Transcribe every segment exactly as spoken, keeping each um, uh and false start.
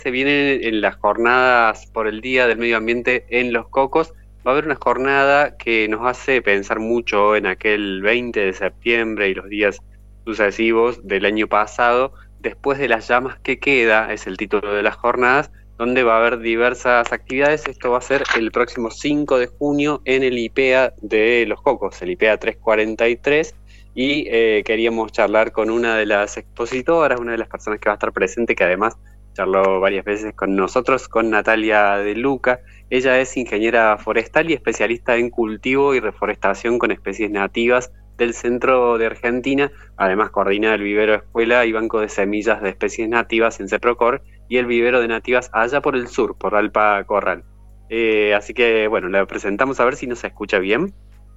se vienen en las jornadas por el Día del Medio Ambiente en Los Cocos. Va a haber una jornada que nos hace pensar mucho en aquel veinte de septiembre y los días sucesivos del año pasado. Después de las llamas que queda, es el título de las jornadas, donde va a haber diversas actividades. Esto va a ser el próximo cinco de junio en el I P E A de Los Cocos, el I P E A trescientos cuarenta y tres, y eh, queríamos charlar con una de las expositoras, una de las personas que va a estar presente, que además charló varias veces con nosotros, con Natalia De Luca. Ella es ingeniera forestal y especialista en cultivo y reforestación con especies nativas del centro de Argentina. Además coordina el vivero escuela y banco de semillas de especies nativas en CEPROCOR y el vivero de nativas allá por el sur, por Alpa Corral. Eh, así que bueno, la presentamos a ver si nos escucha bien.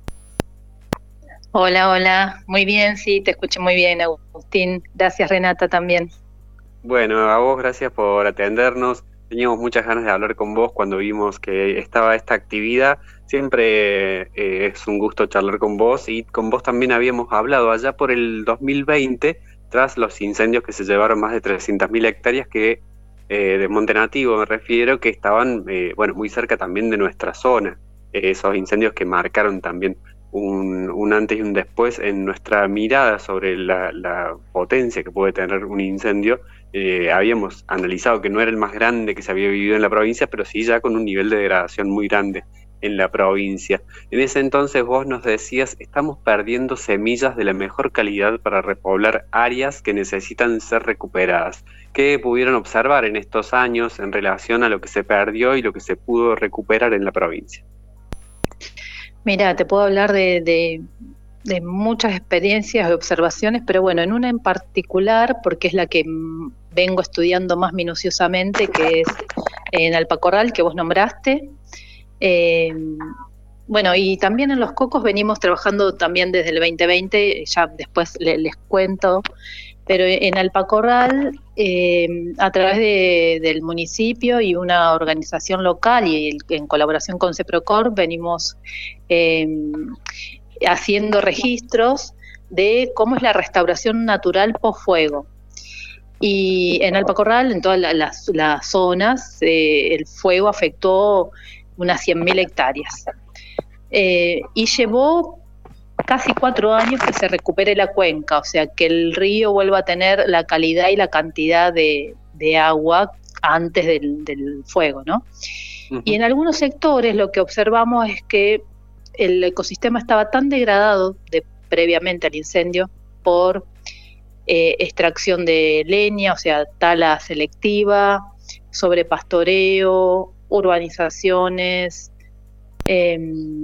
Hola, hola, muy bien, sí, te escucho muy bien, Agustín. Gracias, Renata, también. Bueno, a vos gracias por atendernos. Teníamos muchas ganas de hablar con vos cuando vimos que estaba esta actividad. Siempre eh, es un gusto charlar con vos, y con vos también habíamos hablado allá por el dos mil veinte, tras los incendios que se llevaron más de trescientas mil hectáreas que, eh, de monte nativo me refiero, que estaban eh, bueno, muy cerca también de nuestra zona. Eh, esos incendios que marcaron también un, un antes y un después en nuestra mirada sobre la, la potencia que puede tener un incendio. Eh, habíamos analizado que no era el más grande que se había vivido en la provincia, pero sí ya con un nivel de degradación muy grande en la provincia. En ese entonces vos nos decías, estamos perdiendo semillas de la mejor calidad para repoblar áreas que necesitan ser recuperadas. ¿Qué pudieron observar en estos años en relación a lo que se perdió y lo que se pudo recuperar en la provincia? Mira, te puedo hablar de, de, de muchas experiencias y observaciones, pero bueno, en una en particular, porque es la que vengo estudiando más minuciosamente, que es en Alpa Corral, que vos nombraste. Eh, bueno, y también en Los Cocos venimos trabajando también desde el veinte veinte, ya después le, les cuento, pero en Alpa Corral, eh, a través de, del municipio y una organización local y el, en colaboración con CEPROCOR, venimos eh, haciendo registros de cómo es la restauración natural post-fuego. Y en Alpa Corral, en todas las, las zonas, eh, el fuego afectó unas cien mil hectáreas. Eh, y llevó casi cuatro años que se recupere la cuenca, o sea, que el río vuelva a tener la calidad y la cantidad de, de agua antes del, del fuego, ¿no? Uh-huh. Y en algunos sectores lo que observamos es que el ecosistema estaba tan degradado de, previamente al incendio por eh, extracción de leña, o sea, tala selectiva, sobrepastoreo, urbanizaciones eh,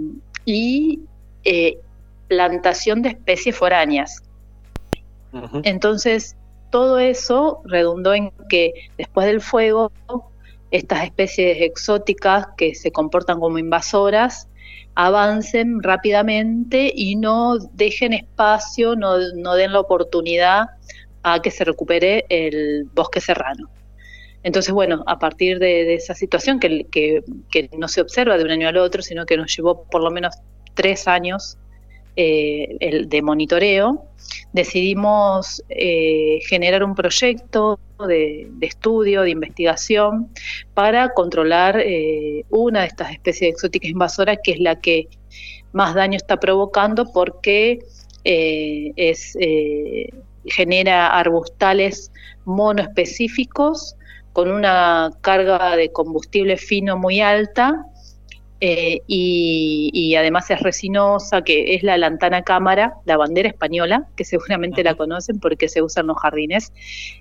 y eh, plantación de especies foráneas. Uh-huh. Entonces, todo eso redundó en que después del fuego, estas especies exóticas que se comportan como invasoras avancen rápidamente y no dejen espacio, no, no den la oportunidad a que se recupere el bosque serrano. Entonces, bueno, a partir de, de esa situación que, que, que no se observa de un año al otro, sino que nos llevó por lo menos tres años eh, el, de monitoreo, decidimos eh, generar un proyecto de, de estudio, de investigación, para controlar eh, una de estas especies exóticas invasoras, que es la que más daño está provocando porque eh, es, eh, genera arbustales monoespecíficos con una carga de combustible fino muy alta, eh, y, y además es resinosa, que es la lantana cámara, la bandera española, que seguramente la conocen porque se usa en los jardines,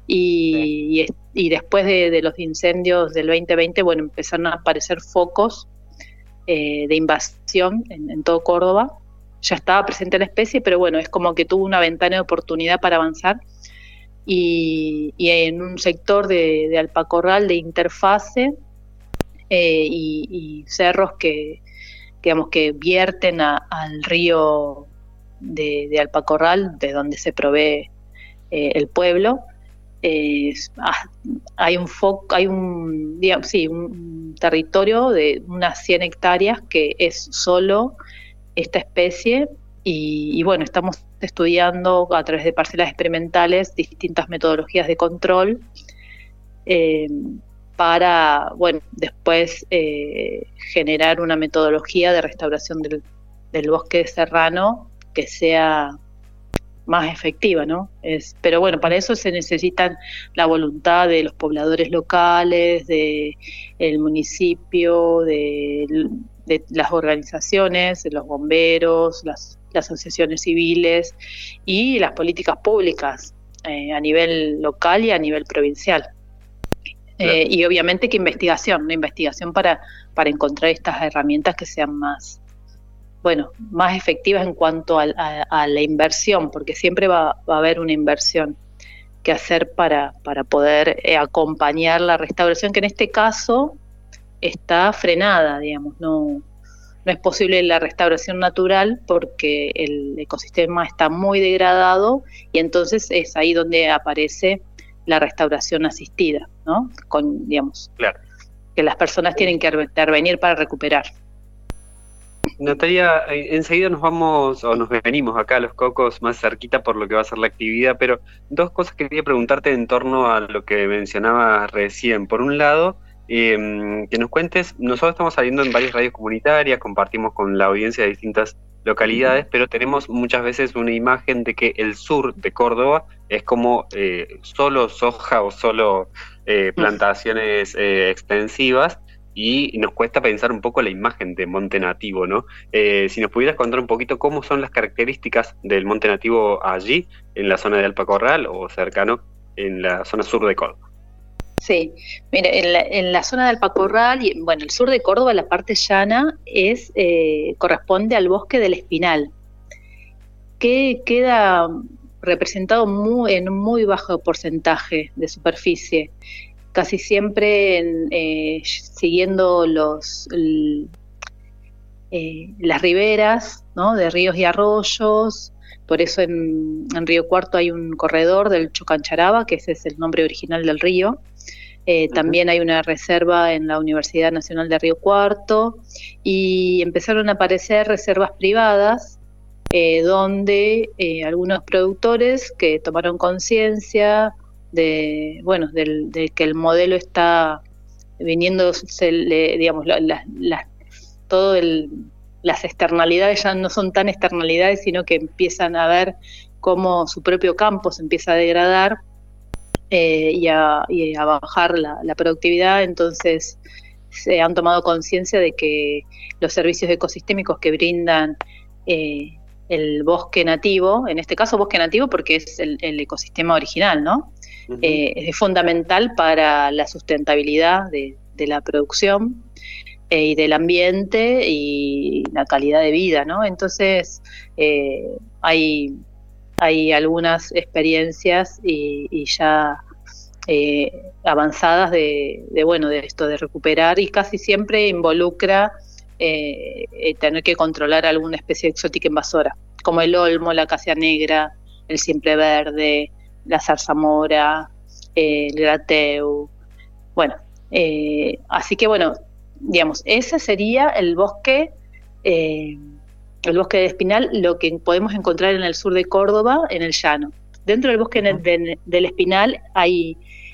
y, sí. y, y después de, de los incendios del veinte veinte, bueno, empezaron a aparecer focos eh, de invasión en, en todo Córdoba. Ya estaba presente la especie, pero bueno, es como que tuvo una ventana de oportunidad para avanzar. Y, y en un sector de, de Alpa Corral de interfase eh, y, y cerros que, digamos, que vierten a, al río de, de Alpa Corral, de donde se provee eh, el pueblo, eh, hay un foco, hay un, digamos, sí, un territorio de unas cien hectáreas que es solo esta especie. Y, y bueno, estamos estudiando a través de parcelas experimentales distintas metodologías de control, eh, para, bueno, después eh, generar una metodología de restauración del, del bosque serrano que sea más efectiva, ¿no? Es, pero bueno, para eso se necesitan la voluntad de los pobladores locales, de el municipio, de, de las organizaciones, de los bomberos, las, las asociaciones civiles y las políticas públicas eh, a nivel local y a nivel provincial. Claro. Eh, y obviamente que investigación, una investigación para, para encontrar estas herramientas que sean más, bueno, más efectivas en cuanto a, a, a la inversión, porque siempre va, va a haber una inversión que hacer para, para poder eh, acompañar la restauración, que en este caso está frenada, digamos, no, no es posible la restauración natural porque el ecosistema está muy degradado y entonces es ahí donde aparece la restauración asistida, ¿no? Con, digamos, claro, que las personas tienen que intervenir para recuperar. Natalia, enseguida nos vamos, o nos venimos acá a Los Cocos más cerquita por lo que va a ser la actividad, pero dos cosas que quería preguntarte en torno a lo que mencionabas recién. Por un lado, eh, que nos cuentes, nosotros estamos saliendo en varias radios comunitarias, compartimos con la audiencia de distintas localidades, pero tenemos muchas veces una imagen de que el sur de Córdoba es como eh, solo soja o solo eh, plantaciones eh, extensivas, y nos cuesta pensar un poco la imagen de monte nativo, ¿no? Eh, si nos pudieras contar un poquito cómo son las características del monte nativo allí, en la zona de Alpacorral o cercano, en la zona sur de Córdoba. Sí, mire, en la, en la zona de Alpacorral, y bueno, el sur de Córdoba, la parte llana, es eh, corresponde al bosque del Espinal, que queda representado muy, en un muy bajo porcentaje de superficie, casi siempre en, eh, siguiendo los el, eh, las riberas, ¿no?, de ríos y arroyos. Por eso en, en Río Cuarto hay un corredor del Chocancharaba, que ese es el nombre original del río. Eh, uh-huh. También hay una reserva en la Universidad Nacional de Río Cuarto, y empezaron a aparecer reservas privadas eh, donde eh, algunos productores que tomaron conciencia de, bueno, del, de que el modelo está viniendo, se le, digamos, la, la, la, todo el, las externalidades ya no son tan externalidades, sino que empiezan a ver cómo su propio campo se empieza a degradar eh, y, a, y a bajar la, la productividad. Entonces se han tomado conciencia de que los servicios ecosistémicos que brindan eh, el bosque nativo, en este caso bosque nativo porque es el, el ecosistema original, ¿no? Uh-huh. Eh, es fundamental para la sustentabilidad de, de la producción eh, y del ambiente y la calidad de vida, ¿no? Entonces eh, hay, hay algunas experiencias y, y ya eh, avanzadas de, de, bueno, de esto de recuperar, y casi siempre involucra eh, tener que controlar alguna especie exótica invasora, como el olmo, la acacia negra, el siempreverde, la zarzamora, eh, el grateu. Bueno, eh, así que bueno, digamos, ese sería el bosque, eh, el bosque de Espinal, lo que podemos encontrar en el sur de Córdoba, en el llano. Dentro del bosque uh-huh. de, del Espinal hay,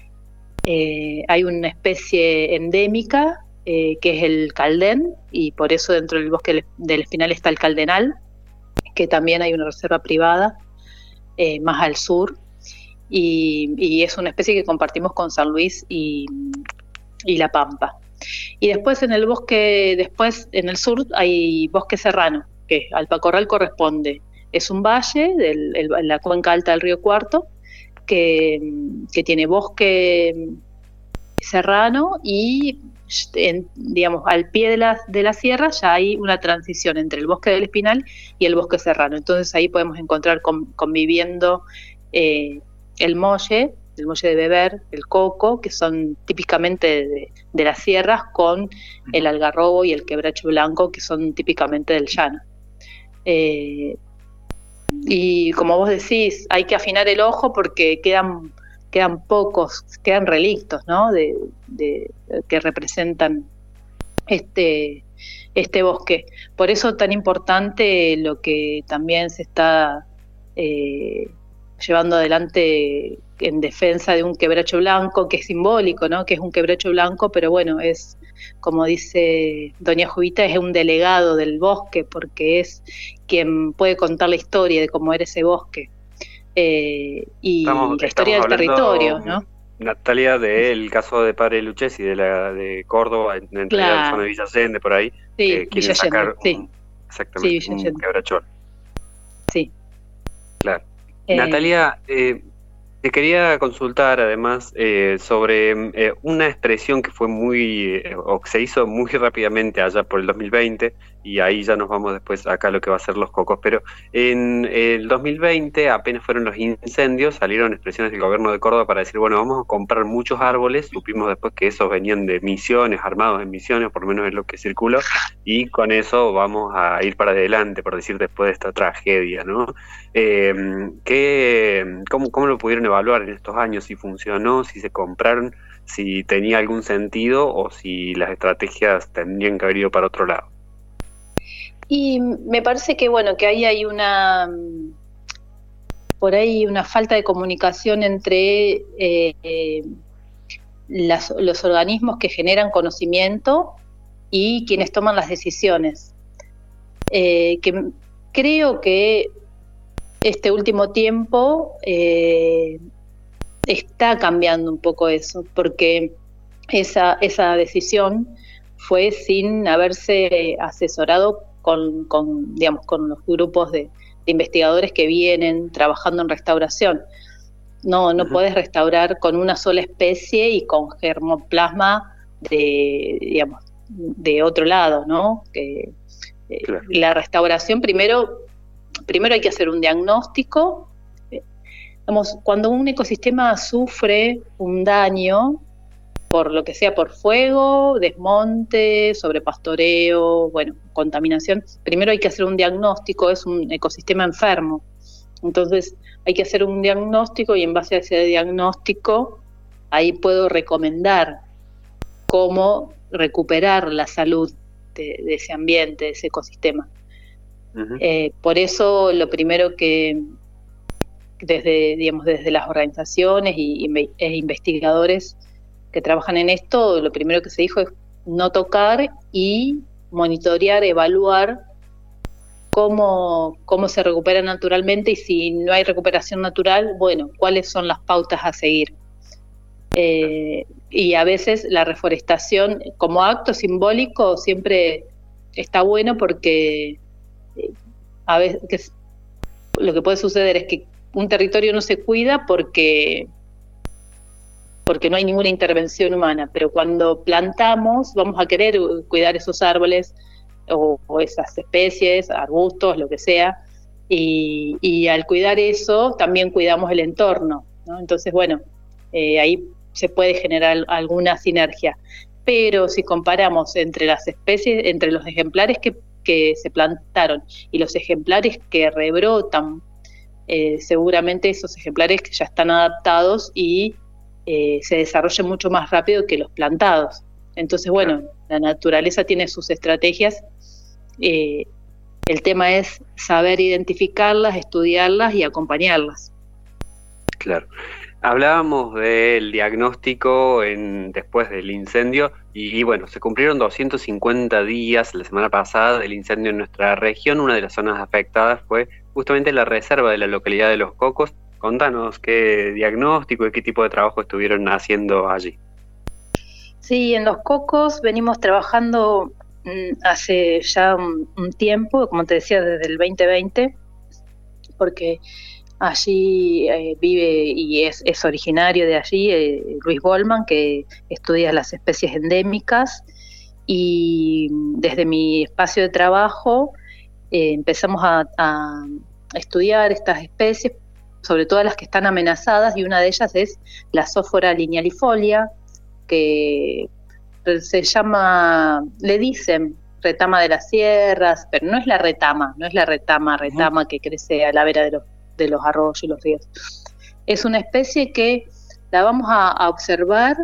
eh, hay una especie endémica eh, que es el caldén, y por eso dentro del bosque del, del Espinal está el caldenal, que también hay una reserva privada eh, más al sur. Y, y es una especie que compartimos con San Luis y, y La Pampa. Y después en el bosque, después en el sur hay bosque serrano, que Alpacorral corresponde. Es un valle de la cuenca alta del Río Cuarto que, que tiene bosque serrano, y en, digamos, al pie de la, de la sierra ya hay una transición entre el bosque del Espinal y el bosque serrano. Entonces ahí podemos encontrar con, conviviendo eh, el molle, el molle de beber, el coco, que son típicamente de, de las sierras, con el algarrobo y el quebracho blanco, que son típicamente del llano. Eh, y como vos decís, hay que afinar el ojo porque quedan, quedan pocos, quedan relictos, ¿no?, de, de, que representan este, este bosque. Por eso tan importante lo que también se está eh, llevando adelante en defensa de un quebracho blanco, que es simbólico, ¿no? Que es un quebracho blanco, pero bueno, es, como dice doña Jovita, es un delegado del bosque, porque es quien puede contar la historia de cómo era ese bosque, eh, y Estamos, la historia del territorio, ¿no? Natalia, del caso de Padre Lucchesi, de la de Córdoba, en, en Claro. la zona de Villa Allende, por ahí, Sí, que quieren Villa Allende, sacar sí. un, exactamente, Sí, un Villa Allende. quebrachón. Sí. Claro. Eh, Natalia, eh, te quería consultar además eh, sobre eh, una expresión que fue muy, eh, o que se hizo muy rápidamente allá por el dos mil veinte, y ahí ya nos vamos después acá a lo que va a ser los cocos, pero en el dos mil veinte, apenas fueron los incendios, salieron expresiones del gobierno de Córdoba para decir, bueno, vamos a comprar muchos árboles, supimos después que esos venían de Misiones, armados en Misiones, por lo menos es lo que circuló, y con eso vamos a ir para adelante, por decir, después de esta tragedia, ¿no? Eh, ¿qué, cómo, ¿Cómo lo pudieron evaluar en estos años? Si funcionó, si se compraron, si tenía algún sentido o si las estrategias tendrían que haber ido para otro lado. Y me parece que bueno, que ahí hay una, por ahí una falta de comunicación entre eh, eh, las, los organismos que generan conocimiento y quienes toman las decisiones. Eh, que creo que este último tiempo eh, está cambiando un poco eso, porque esa, esa decisión fue sin haberse asesorado con, con, digamos, con los grupos de, de investigadores que vienen trabajando en restauración. No, no uh-huh. Podés restaurar con una sola especie y con germoplasma de, digamos, de otro lado, ¿no? Que, eh, claro. La restauración primero, primero hay que hacer un diagnóstico. Eh, digamos, cuando un ecosistema sufre un daño, por lo que sea, por fuego, desmonte, sobrepastoreo, bueno, contaminación, primero hay que hacer un diagnóstico, es un ecosistema enfermo. Entonces hay que hacer un diagnóstico y en base a ese diagnóstico ahí puedo recomendar cómo recuperar la salud de, de ese ambiente, de ese ecosistema. Uh-huh. Eh, por eso lo primero que desde, digamos, desde las organizaciones y, y, e investigadores que trabajan en esto, lo primero que se dijo es no tocar y monitorear, evaluar cómo, cómo se recupera naturalmente, y si no hay recuperación natural, bueno, cuáles son las pautas a seguir. Eh, y a veces la reforestación como acto simbólico siempre está bueno, porque eh, a veces lo que puede suceder es que un territorio no se cuida porque porque no hay ninguna intervención humana, pero cuando plantamos vamos a querer cuidar esos árboles o, o esas especies, arbustos, lo que sea, y, y al cuidar eso también cuidamos el entorno, ¿no? Entonces, bueno, eh, ahí se puede generar alguna sinergia, pero si comparamos entre las especies, entre los ejemplares que, que se plantaron y los ejemplares que rebrotan, eh, seguramente esos ejemplares que ya están adaptados y Eh, se desarrolla mucho más rápido que los plantados. Entonces, bueno, claro, la naturaleza tiene sus estrategias. Eh, el tema es saber identificarlas, estudiarlas y acompañarlas. Claro. Hablábamos del diagnóstico en, después del incendio y, y bueno, se cumplieron doscientos cincuenta días la semana pasada del incendio en nuestra región. Una de las zonas afectadas fue justamente la reserva de la localidad de Los Cocos. Contanos qué diagnóstico y qué tipo de trabajo estuvieron haciendo allí. Sí, en Los Cocos venimos trabajando mmm, hace ya un, un tiempo, como te decía, desde el veinte veinte, porque allí eh, vive y es, es originario de allí eh, Luis Goldman, que estudia las especies endémicas, y desde mi espacio de trabajo eh, empezamos a, a estudiar estas especies, sobre todo las que están amenazadas, y una de ellas es la Zoophora linealifolia, que se llama, le dicen retama de las sierras, pero no es la retama, no es la retama, retama uh-huh. que crece a la vera de los, de los arroyos y los ríos. Es una especie que la vamos a, a observar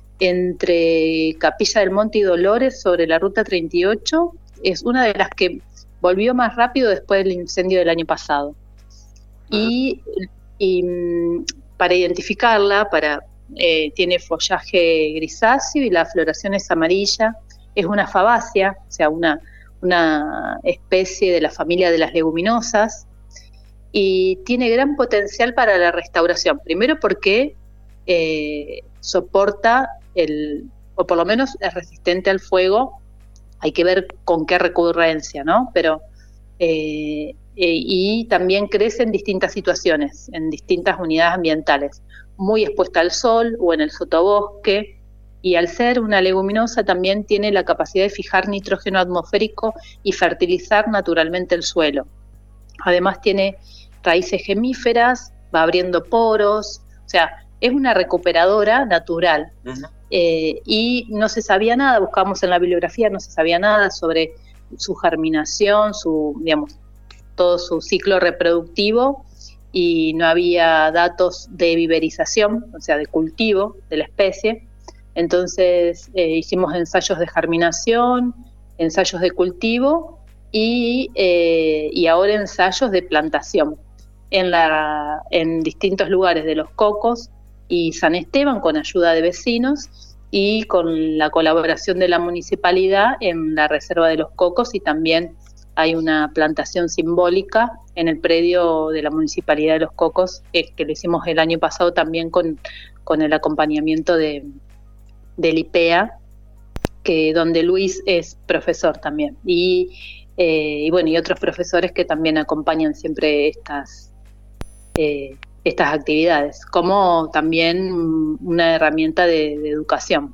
entre Capilla del Monte y Dolores, sobre la ruta treinta y ocho, es una de las que volvió más rápido después del incendio del año pasado. Y, y para identificarla, para eh, tiene follaje grisáceo y la floración es amarilla. Es una fabácea, o sea, una, una especie de la familia de las leguminosas, y tiene gran potencial para la restauración. Primero porque eh, soporta, el, o por lo menos es resistente al fuego. Hay que ver con qué recurrencia, ¿no? Pero eh, eh, y también crece en distintas situaciones, en distintas unidades ambientales, muy expuesta al sol o en el sotobosque. Y al ser una leguminosa también tiene la capacidad de fijar nitrógeno atmosférico y fertilizar naturalmente el suelo. Además tiene raíces gemíferas, va abriendo poros, o sea, es una recuperadora natural. Uh-huh. Eh, y no se sabía nada, buscamos en la bibliografía, no se sabía nada sobre su germinación, su, digamos, todo su ciclo reproductivo, y no había datos de viverización, o sea, de cultivo de la especie. Entonces eh, hicimos ensayos de germinación, ensayos de cultivo y, eh, y ahora ensayos de plantación en, la, en distintos lugares de Los Cocos y San Esteban, con ayuda de vecinos y con la colaboración de la municipalidad en la Reserva de Los Cocos, y también hay una plantación simbólica en el predio de la Municipalidad de Los Cocos, eh, que lo hicimos el año pasado también con, con el acompañamiento de del I P E A, que donde Luis es profesor también, y, eh, y bueno, y otros profesores que también acompañan siempre estas eh, estas actividades, como también una herramienta de, de educación.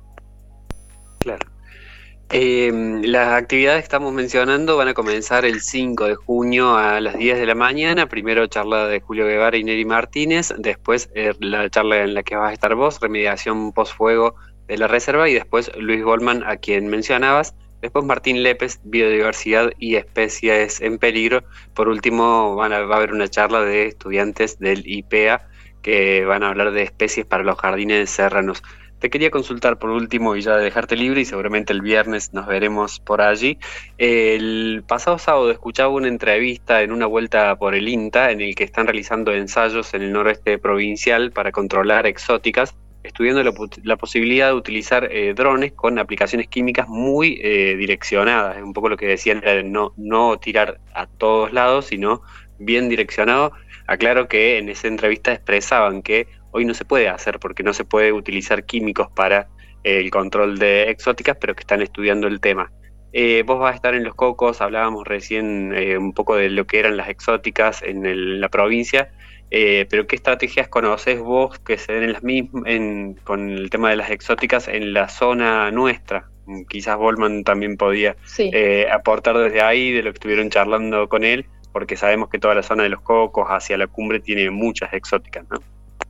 Claro. Eh, las actividades que estamos mencionando van a comenzar el cinco de junio a las diez de la mañana. Primero charla de Julio Guevara y Neri Martínez, después eh, la charla en la que vas a estar vos, remediación post-fuego de la reserva, y después Luis Goldman, a quien mencionabas, después Martín Lépez, biodiversidad y especies en peligro. Por último van a, va a haber una charla de estudiantes del I P E A que van a hablar de especies para los jardines serranos. Te quería consultar por último y ya dejarte libre, y seguramente el viernes nos veremos por allí. El pasado sábado escuchaba una entrevista en una vuelta por el INTA en el que están realizando ensayos en el noroeste provincial para controlar exóticas, estudiando la, la posibilidad de utilizar eh, drones con aplicaciones químicas muy eh, direccionadas. Es un poco lo que decían, era de no, no tirar a todos lados, sino bien direccionado. Aclaro que en esa entrevista expresaban que hoy no se puede hacer porque no se puede utilizar químicos para eh, el control de exóticas, pero que están estudiando el tema. Eh, vos vas a estar en Los Cocos, hablábamos recién eh, un poco de lo que eran las exóticas en el, la provincia, eh, pero ¿qué estrategias conocés vos que se den en las mismas, en, con el tema de las exóticas en la zona nuestra? Quizás Goldman también podía sí. eh, aportar desde ahí de lo que estuvieron charlando con él, porque sabemos que toda la zona de Los Cocos hacia la cumbre tiene muchas exóticas, ¿no?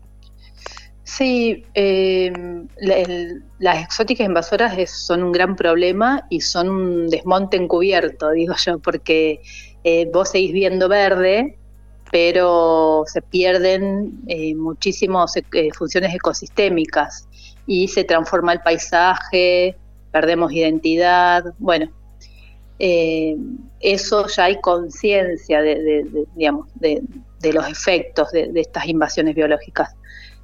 Sí, eh, la, el, las exóticas invasoras es, son un gran problema y son un desmonte encubierto, digo yo, porque eh, vos seguís viendo verde, pero se pierden eh, muchísimas eh, funciones ecosistémicas y se transforma el paisaje, perdemos identidad. Bueno, eh, eso ya hay conciencia de, de, de, digamos, de, de los efectos de, de estas invasiones biológicas.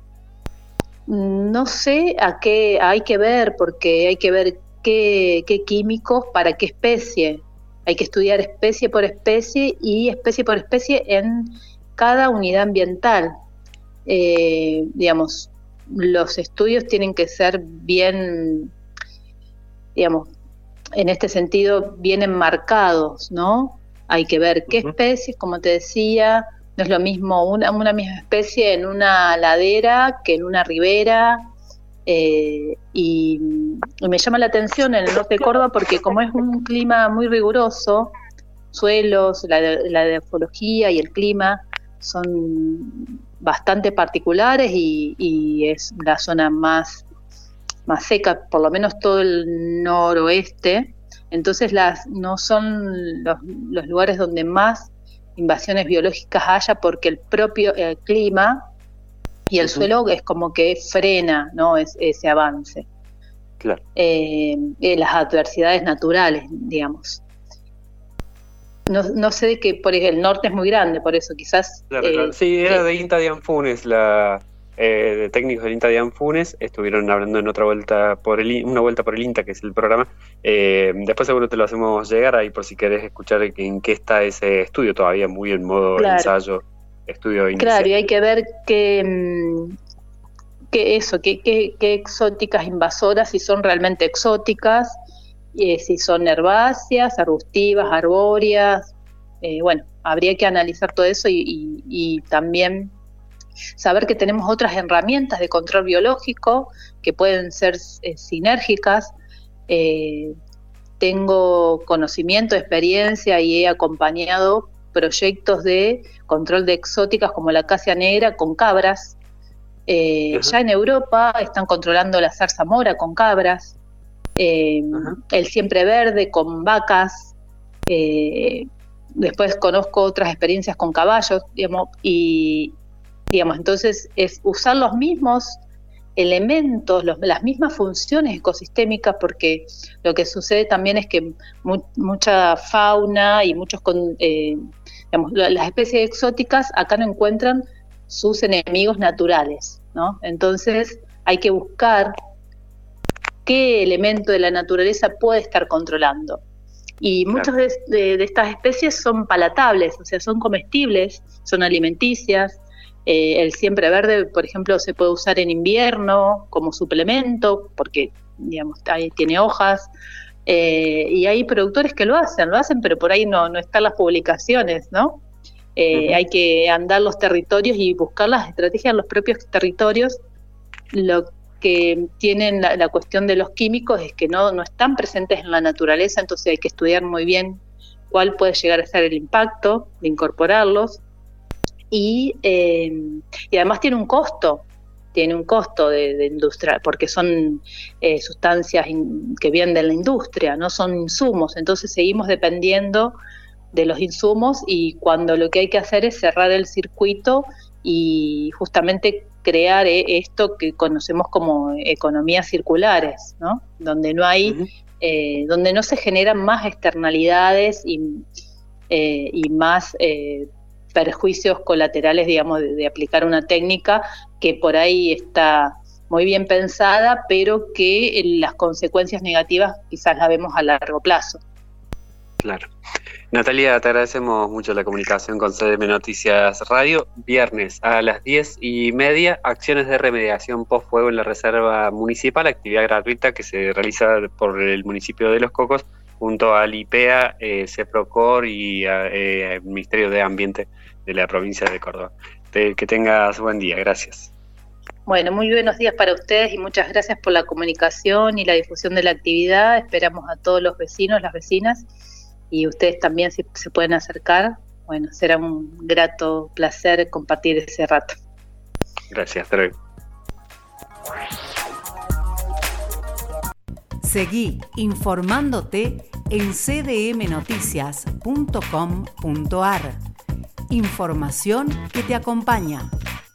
No sé a qué hay que ver, porque hay que ver qué, qué químicos para qué especie. Hay que estudiar especie por especie y especie por especie en cada unidad ambiental. Eh, digamos, los estudios tienen que ser bien, digamos, en este sentido, bien enmarcados, ¿no? Hay que ver qué uh-huh. especies, como te decía. No es lo mismo una, una misma especie en una ladera que en una ribera, eh, y, y me llama la atención en el norte de Córdoba porque como es un clima muy riguroso, suelos, la, la ecología y el clima son bastante particulares y, y es la zona más, más seca, por lo menos todo el noroeste, entonces las no son los, los lugares donde más invasiones biológicas haya, porque el propio el clima y el uh-huh. suelo es como que frena, ¿no? Es, ese avance. Claro. Eh, eh, las adversidades naturales, digamos. no, no sé de qué, por ejemplo, el norte es muy grande, por eso quizás... Claro, eh, claro. Sí, era eh, de INTA de Anfunes, la eh, de técnicos del INTA de Anfunes, estuvieron hablando en otra vuelta por el, una vuelta por el INTA, que es el programa. Eh, después seguro te lo hacemos llegar ahí por si querés escuchar en qué está ese estudio, todavía muy en modo claro, ensayo, estudio inicial. Claro, y hay que ver qué, qué eso, qué, qué, qué exóticas invasoras, si son realmente exóticas, eh, si son herbáceas, arbustivas, arbóreas. Eh, bueno, habría que analizar todo eso y, y, y también saber que tenemos otras herramientas de control biológico que pueden ser eh, sinérgicas. Eh, tengo conocimiento, experiencia y he acompañado proyectos de control de exóticas como la acacia negra con cabras. Eh, ya en Europa están controlando la zarzamora con cabras, eh, el siempre verde con vacas. Eh, después conozco otras experiencias con caballos, digamos, y digamos, entonces es usar los mismos elementos, los, las mismas funciones ecosistémicas, porque lo que sucede también es que mu mucha fauna y muchos, con, eh, digamos, las especies exóticas acá no encuentran sus enemigos naturales, ¿no? Entonces hay que buscar qué elemento de la naturaleza puede estar controlando. Y claro, muchas de, de, de estas especies son palatables, o sea, son comestibles, son alimenticias. Eh, el siempre verde, por ejemplo, se puede usar en invierno como suplemento, porque, digamos, ahí tiene hojas. Eh, y hay productores que lo hacen, lo hacen, pero por ahí no, no están las publicaciones, ¿no? Eh, uh-huh. Hay que andar los territorios y buscar las estrategias en los propios territorios. Lo que tienen la, la cuestión de los químicos es que no, no están presentes en la naturaleza, entonces hay que estudiar muy bien cuál puede llegar a ser el impacto de incorporarlos. Y, eh, y además tiene un costo, tiene un costo de, de industria, porque son eh, sustancias in, que vienen de la industria, no son insumos, entonces seguimos dependiendo de los insumos y cuando lo que hay que hacer es cerrar el circuito y justamente crear eh, esto que conocemos como economías circulares, ¿no? Donde no hay, uh-huh. eh, donde no se generan más externalidades y, eh, y más eh, perjuicios colaterales, digamos, de, de aplicar una técnica que por ahí está muy bien pensada, pero que las consecuencias negativas quizás las vemos a largo plazo. Claro. Natalia, te agradecemos mucho la comunicación con C D M Noticias Radio. Viernes a las diez y media, acciones de remediación post-fuego en la Reserva Municipal, actividad gratuita que se realiza por el municipio de Los Cocos, junto al I P E A, eh, CEPROCOR y eh, el Ministerio de Ambiente de la provincia de Córdoba. Te, que tengas buen día, gracias. Bueno, muy buenos días para ustedes y muchas gracias por la comunicación y la difusión de la actividad. Esperamos a todos los vecinos, las vecinas, y ustedes también si se pueden acercar. Bueno, será un grato placer compartir ese rato. Gracias, hasta luego. Seguí informándote en c d m noticias punto com punto a r. Información que te acompaña.